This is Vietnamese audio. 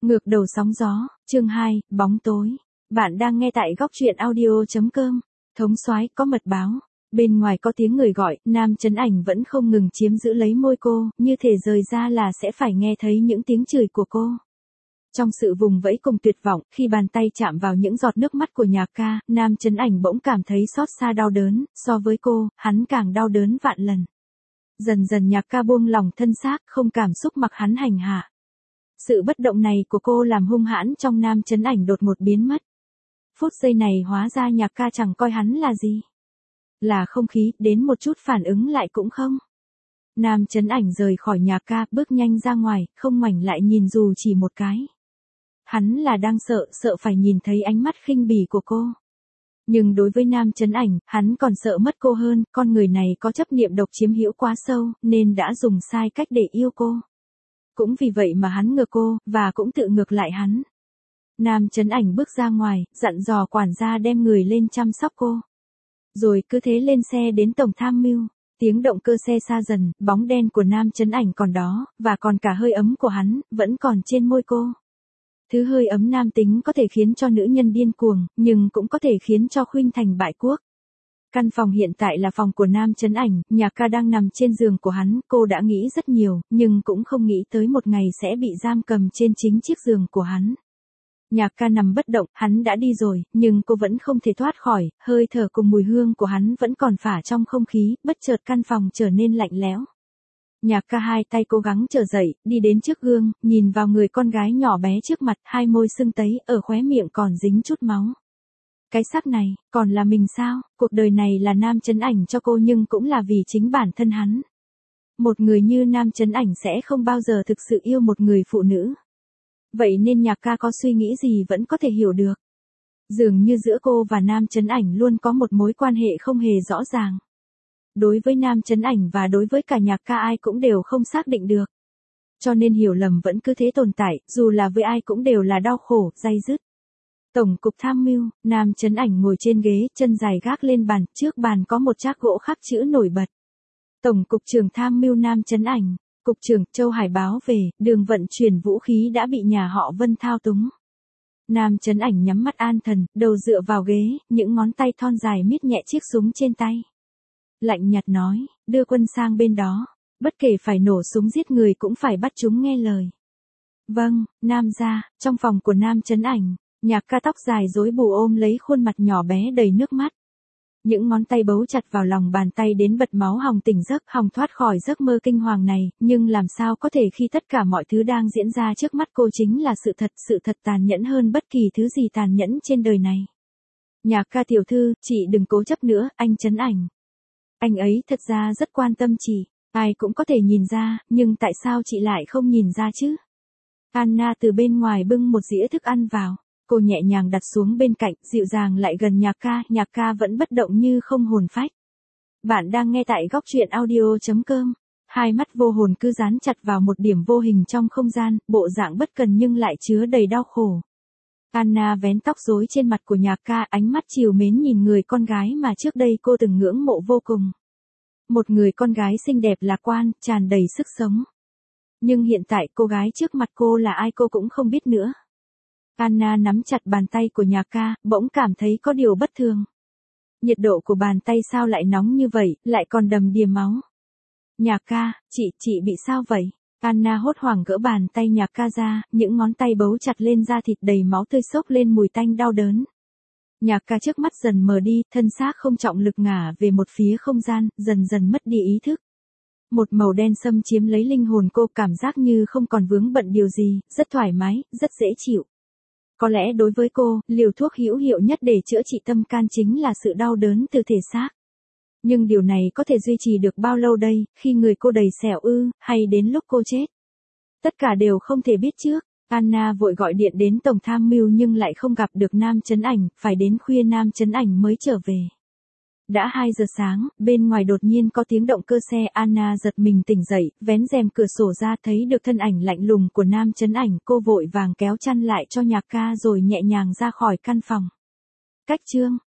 Ngược đầu sóng gió, chương 2, bóng tối. Bạn đang nghe tại góc truyện audio.com. Thống soái có mật báo. Bên ngoài có tiếng người gọi, Nam Chấn Ảnh vẫn không ngừng chiếm giữ lấy môi cô, như thể rời ra là sẽ phải nghe thấy những tiếng chửi của cô. Trong sự vùng vẫy cùng tuyệt vọng, khi bàn tay chạm vào những giọt nước mắt của Nhạc Ca, Nam Chấn Ảnh bỗng cảm thấy xót xa đau đớn, so với cô, hắn càng đau đớn vạn lần. Dần dần Nhạc Ca buông lòng thân xác, không cảm xúc mặc hắn hành hạ. Sự bất động này của cô làm hung hãn trong Nam Chấn Ảnh đột ngột biến mất. Phút giây này hóa ra Nhạc Ca chẳng coi hắn là gì. Là không khí, đến một chút phản ứng lại cũng không. Nam Chấn Ảnh rời khỏi Nhạc Ca, bước nhanh ra ngoài, không ngoảnh lại nhìn dù chỉ một cái. Hắn là đang sợ phải nhìn thấy ánh mắt khinh bỉ của cô. Nhưng đối với Nam Chấn Ảnh, hắn còn sợ mất cô hơn, con người này có chấp niệm độc chiếm hữu quá sâu, nên đã dùng sai cách để yêu cô. Cũng vì vậy mà hắn ngược cô, và cũng tự ngược lại hắn. Nam Chấn Ảnh bước ra ngoài, dặn dò quản gia đem người lên chăm sóc cô. Rồi cứ thế lên xe đến tổng tham mưu. Tiếng động cơ xe xa dần, bóng đen của Nam Chấn Ảnh còn đó, và còn cả hơi ấm của hắn, vẫn còn trên môi cô. Thứ hơi ấm nam tính có thể khiến cho nữ nhân điên cuồng, nhưng cũng có thể khiến cho khuynh thành bại quốc. Căn phòng hiện tại là phòng của Nam Chấn Ảnh, Nhạc Ca đang nằm trên giường của hắn, cô đã nghĩ rất nhiều, nhưng cũng không nghĩ tới một ngày sẽ bị giam cầm trên chính chiếc giường của hắn. Nhạc Ca nằm bất động, hắn đã đi rồi, nhưng cô vẫn không thể thoát khỏi, hơi thở cùng mùi hương của hắn vẫn còn phả trong không khí, bất chợt căn phòng trở nên lạnh lẽo. Nhạc Ca hai tay cố gắng trở dậy, đi đến trước gương, nhìn vào người con gái nhỏ bé trước mặt, hai môi sưng tấy, ở khóe miệng còn dính chút máu. Cái xác này, còn là mình sao? Cuộc đời này là Nam Chấn Ảnh cho cô nhưng cũng là vì chính bản thân hắn. Một người như Nam Chấn Ảnh sẽ không bao giờ thực sự yêu một người phụ nữ. Vậy nên Nhạc Ca có suy nghĩ gì vẫn có thể hiểu được. Dường như giữa cô và Nam Chấn Ảnh luôn có một mối quan hệ không hề rõ ràng. Đối với Nam Chấn Ảnh và đối với cả Nhạc Ca ai cũng đều không xác định được. Cho nên hiểu lầm vẫn cứ thế tồn tại, dù là với ai cũng đều là đau khổ, day dứt. Tổng cục tham mưu, Nam Chấn Ảnh ngồi trên ghế, chân dài gác lên bàn, trước bàn có một trác gỗ khắc chữ nổi bật. Tổng cục trưởng tham mưu Nam Chấn Ảnh, cục trưởng Châu Hải báo về, đường vận chuyển vũ khí đã bị nhà họ Vân thao túng. Nam Chấn Ảnh nhắm mắt an thần, đầu dựa vào ghế, những ngón tay thon dài miết nhẹ chiếc súng trên tay. Lạnh nhạt nói, đưa quân sang bên đó, bất kể phải nổ súng giết người cũng phải bắt chúng nghe lời. Vâng, Nam gia, trong phòng của Nam Chấn Ảnh. Nhạc Ca tóc dài rối bù ôm lấy khuôn mặt nhỏ bé đầy nước mắt. Những ngón tay bấu chặt vào lòng bàn tay đến bật máu Hồng tỉnh giấc, Hồng thoát khỏi giấc mơ kinh hoàng này, nhưng làm sao có thể khi tất cả mọi thứ đang diễn ra trước mắt cô chính là sự thật tàn nhẫn hơn bất kỳ thứ gì tàn nhẫn trên đời này. Nhạc Ca tiểu thư, chị đừng cố chấp nữa, anh Chấn Ảnh. Anh ấy thật ra rất quan tâm chị, ai cũng có thể nhìn ra, nhưng tại sao chị lại không nhìn ra chứ? Anna từ bên ngoài bưng một dĩa thức ăn vào. Cô nhẹ nhàng đặt xuống bên cạnh, dịu dàng lại gần Nhạc Ca vẫn bất động như không hồn phách. Bạn đang nghe tại góc truyện audio.com. Hai mắt vô hồn cứ dán chặt vào một điểm vô hình trong không gian, bộ dạng bất cần nhưng lại chứa đầy đau khổ. Anna vén tóc rối trên mặt của Nhạc Ca, ánh mắt trìu mến nhìn người con gái mà trước đây cô từng ngưỡng mộ vô cùng. Một người con gái xinh đẹp lạc quan, tràn đầy sức sống. Nhưng hiện tại cô gái trước mặt cô là ai cô cũng không biết nữa. Anna nắm chặt bàn tay của Nhạc Ca, bỗng cảm thấy có điều bất thường. Nhiệt độ của bàn tay sao lại nóng như vậy, lại còn đầm đìa máu. Nhạc Ca, chị bị sao vậy? Anna hốt hoảng gỡ bàn tay Nhạc Ca ra, những ngón tay bấu chặt lên da thịt đầy máu tươi xốc lên mùi tanh đau đớn. Nhạc Ca trước mắt dần mờ đi, thân xác không trọng lực ngả về một phía không gian, dần dần mất đi ý thức. Một màu đen xâm chiếm lấy linh hồn cô, cảm giác như không còn vướng bận điều gì, rất thoải mái, rất dễ chịu. Có lẽ đối với cô, liều thuốc hữu hiệu nhất để chữa trị tâm can chính là sự đau đớn từ thể xác. Nhưng điều này có thể duy trì được bao lâu đây, khi người cô đầy sẹo ư, hay đến lúc cô chết? Tất cả đều không thể biết trước. Anna vội gọi điện đến tổng tham mưu nhưng lại không gặp được Nam Chấn Ảnh, phải đến khuya Nam Chấn Ảnh mới trở về. Đã 2 giờ sáng, bên ngoài đột nhiên có tiếng động cơ xe, Anna giật mình tỉnh dậy, vén rèm cửa sổ ra thấy được thân ảnh lạnh lùng của Nam Chấn Ảnh, cô vội vàng kéo chăn lại cho Nhạc Ca rồi nhẹ nhàng ra khỏi căn phòng. Cách chương